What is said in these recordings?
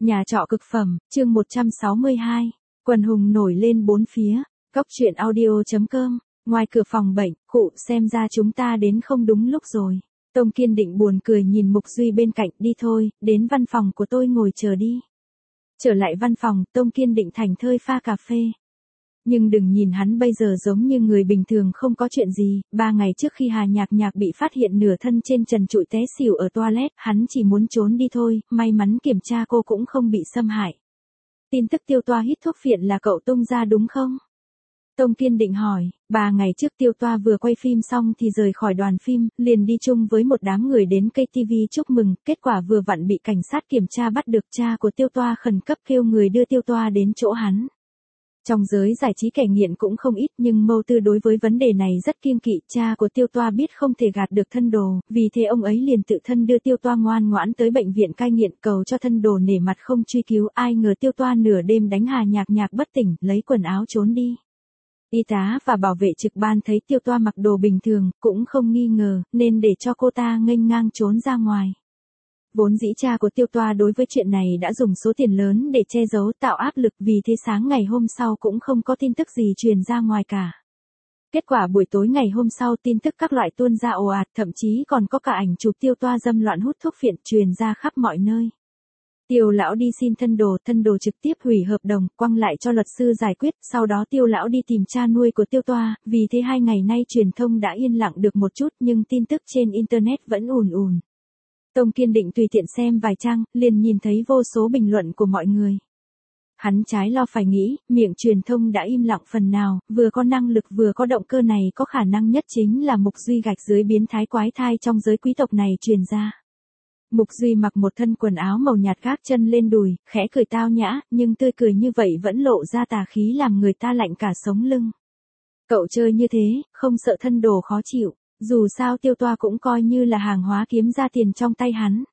Nhà trọ cực phẩm, chương 162. Quần hùng nổi lên bốn phía. Cóc truyện audio.com. Ngoài cửa phòng bệnh, cụ xem ra chúng ta đến không đúng lúc rồi. Tông Kiên Định buồn cười nhìn Mục Duy bên cạnh, đi thôi, đến văn phòng của tôi ngồi chờ đi. Trở lại văn phòng, Tông Kiên Định thành thơi pha cà phê. Nhưng đừng nhìn hắn bây giờ giống như người bình thường không có chuyện gì, 3 ngày trước khi Hà Nhạc Nhạc bị phát hiện nửa thân trên trần trụi té xỉu ở toilet, hắn chỉ muốn trốn đi thôi, may mắn kiểm tra cô cũng không bị xâm hại. Tin tức Tiêu Toa hít thuốc phiện là cậu tung ra đúng không? Tông Kiên Định hỏi, 3 ngày trước Tiêu Toa vừa quay phim xong thì rời khỏi đoàn phim, liền đi chung với một đám người đến KTV chúc mừng, kết quả vừa vặn bị cảnh sát kiểm tra bắt được. Cha của Tiêu Toa khẩn cấp kêu người đưa Tiêu Toa đến chỗ hắn. Trong giới giải trí kẻ nghiện cũng không ít nhưng Mâu Tư đối với vấn đề này rất kiêng kỵ. Cha của Tiêu Toa biết không thể gạt được thân đồ, vì thế ông ấy liền tự thân đưa Tiêu Toa ngoan ngoãn tới bệnh viện cai nghiện cầu cho thân đồ nể mặt không truy cứu. Ai ngờ Tiêu Toa nửa đêm đánh Hà Nhạc Nhạc bất tỉnh, lấy quần áo trốn đi. Y tá và bảo vệ trực ban thấy Tiêu Toa mặc đồ bình thường, cũng không nghi ngờ, nên để cho cô ta nghênh ngang trốn ra ngoài. Vốn dĩ cha của Tiêu Toa đối với chuyện này đã dùng số tiền lớn để che giấu tạo áp lực, vì thế sáng ngày hôm sau cũng không có tin tức gì truyền ra ngoài cả. Kết quả buổi tối ngày hôm sau tin tức các loại tuôn ra ồ ạt, thậm chí còn có cả ảnh chụp Tiêu Toa dâm loạn hút thuốc phiện truyền ra khắp mọi nơi. Tiêu lão đi xin thân đồ trực tiếp hủy hợp đồng, quăng lại cho luật sư giải quyết, sau đó Tiêu lão đi tìm cha nuôi của Tiêu Toa, vì thế 2 ngày nay truyền thông đã yên lặng được một chút nhưng tin tức trên internet vẫn ùn ùn. Tông Kiên Định tùy tiện xem vài trang, liền nhìn thấy vô số bình luận của mọi người. Hắn trái lo phải nghĩ, miệng truyền thông đã im lặng phần nào, vừa có năng lực vừa có động cơ này có khả năng nhất chính là Mục Duy gạch dưới biến thái quái thai trong giới quý tộc này truyền ra. Mục Duy mặc một thân quần áo màu nhạt gác chân lên đùi, khẽ cười tao nhã, nhưng tươi cười như vậy vẫn lộ ra tà khí làm người ta lạnh cả sống lưng. Cậu chơi như thế, không sợ thân đồ khó chịu. Dù sao Tiêu Toa cũng coi như là hàng hóa kiếm ra tiền trong tay hắn.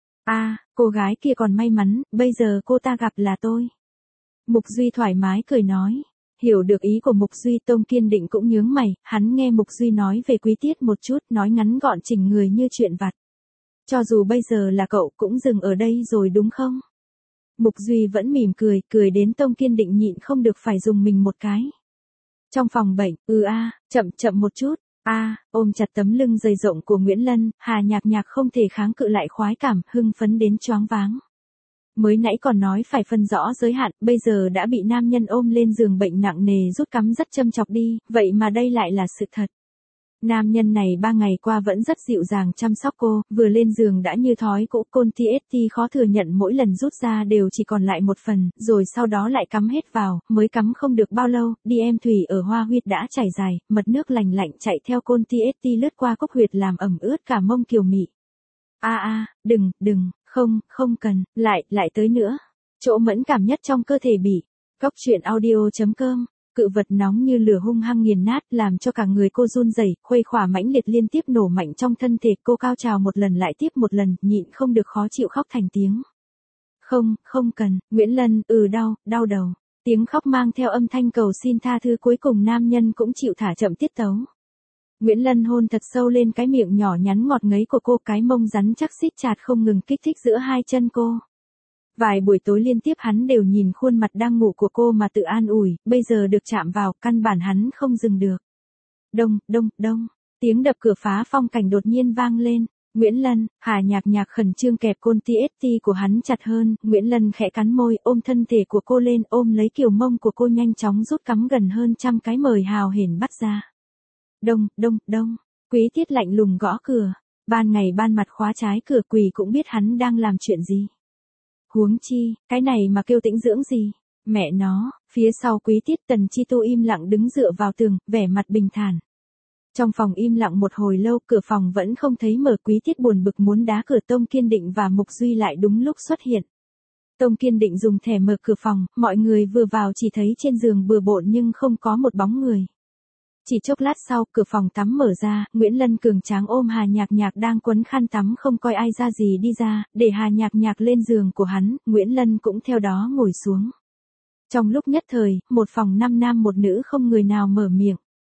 Cô gái kia còn may mắn, bây giờ cô ta gặp là tôi. Mục Duy thoải mái cười nói. Hiểu được ý của Mục Duy, Tông Kiên Định cũng nhướng mày, hắn nghe Mục Duy nói về quý tiết một chút, nói ngắn gọn chỉnh người như chuyện vặt. Cho dù bây giờ là cậu cũng dừng ở đây rồi đúng không? Mục Duy vẫn mỉm cười, cười đến Tông Kiên Định nhịn không được phải dùng mình một cái. Trong phòng bệnh, chậm một chút. Ôm chặt tấm lưng dày rộng của Nguyễn Lân, Hà Nhạc Nhạc không thể kháng cự lại khoái cảm, hưng phấn đến choáng váng. Mới nãy còn nói phải phân rõ giới hạn, bây giờ đã bị nam nhân ôm lên giường bệnh nặng nề rút cắm rất châm chọc đi, vậy mà đây lại là sự thật. Nam nhân này 3 ngày qua vẫn rất dịu dàng chăm sóc cô, vừa lên giường đã như thói cũ. Côn TST khó thừa nhận mỗi lần rút ra đều chỉ còn lại một phần, rồi sau đó lại cắm hết vào, mới cắm không được bao lâu, DM thủy ở hoa huyệt đã chảy dài, mật nước lành lạnh chạy theo Côn TST lướt qua cốc huyệt làm ẩm ướt cả mông kiều mị. Đừng, không cần, lại tới nữa. Chỗ mẫn cảm nhất trong cơ thể bị. Cóc truyện audio.com. Cự vật nóng như lửa hung hăng nghiền nát làm cho cả người cô run rẩy, khuây khỏa mãnh liệt liên tiếp nổ mạnh trong thân thể cô, cao trào một lần lại tiếp một lần, nhịn không được khó chịu khóc thành tiếng. Không cần, Nguyễn Lân, đau đầu. Tiếng khóc mang theo âm thanh cầu xin tha thứ, cuối cùng nam nhân cũng chịu thả chậm tiết tấu. Nguyễn Lân hôn thật sâu lên cái miệng nhỏ nhắn ngọt ngấy của cô, cái mông rắn chắc xít chặt không ngừng kích thích giữa hai chân cô. Vài buổi tối liên tiếp hắn đều nhìn khuôn mặt đang ngủ của cô mà tự an ủi, bây giờ được chạm vào, căn bản hắn không dừng được. Đông, tiếng đập cửa phá phong cảnh đột nhiên vang lên. Nguyễn Lân, Hà Nhạc Nhạc khẩn trương kẹp Côn TST của hắn chặt hơn, Nguyễn Lân khẽ cắn môi, ôm thân thể của cô lên, ôm lấy kiều mông của cô nhanh chóng rút cắm gần hơn 100 cái mời hào hển bắt ra. Đông, Quý Tiết lạnh lùng gõ cửa, ban ngày ban mặt khóa trái cửa, quỳ cũng biết hắn đang làm chuyện gì. Huống chi, cái này mà kêu tĩnh dưỡng gì? Mẹ nó, phía sau Quý Tiết Tần Chi Tu im lặng đứng dựa vào tường, vẻ mặt bình thản. Trong phòng im lặng một hồi lâu, cửa phòng vẫn không thấy mở, Quý Tiết buồn bực muốn đá cửa. Tông Kiên Định và Mục Duy lại đúng lúc xuất hiện. Tông Kiên Định dùng thẻ mở cửa phòng, mọi người vừa vào chỉ thấy trên giường bừa bộn nhưng không có một bóng người. Chỉ chốc lát sau, cửa phòng tắm mở ra, Nguyễn Lân cường tráng ôm Hà Nhạc Nhạc đang quấn khăn tắm không coi ai ra gì đi ra, để Hà Nhạc Nhạc lên giường của hắn, Nguyễn Lân cũng theo đó ngồi xuống. Trong lúc nhất thời, một phòng 5 nam 1 nữ không người nào mở miệng.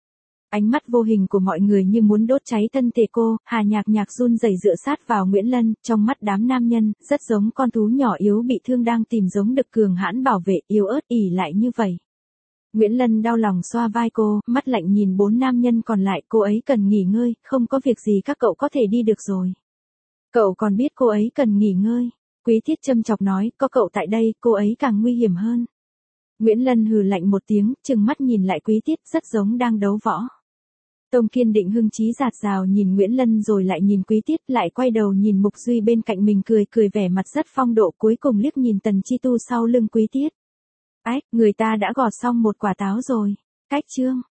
Ánh mắt vô hình của mọi người như muốn đốt cháy thân thể cô, Hà Nhạc Nhạc run rẩy dựa sát vào Nguyễn Lân, trong mắt đám nam nhân, rất giống con thú nhỏ yếu bị thương đang tìm giống đực cường hãn bảo vệ, yếu ớt ỉ lại như vậy. Nguyễn Lân đau lòng xoa vai cô, mắt lạnh nhìn 4 nam nhân còn lại, cô ấy cần nghỉ ngơi, không có việc gì các cậu có thể đi được rồi. Cậu còn biết cô ấy cần nghỉ ngơi. Quý Tiết châm chọc nói, có cậu tại đây, cô ấy càng nguy hiểm hơn. Nguyễn Lân hừ lạnh một tiếng, trừng mắt nhìn lại Quý Tiết, rất giống đang đấu võ. Tông Kiên Định hưng chí dạt dào nhìn Nguyễn Lân rồi lại nhìn Quý Tiết, lại quay đầu nhìn Mục Duy bên cạnh mình cười vẻ mặt rất phong độ, cuối cùng liếc nhìn Tần Chi Tu sau lưng Quý Tiết. Ách, người ta đã gọt xong một quả táo rồi. Cách chương.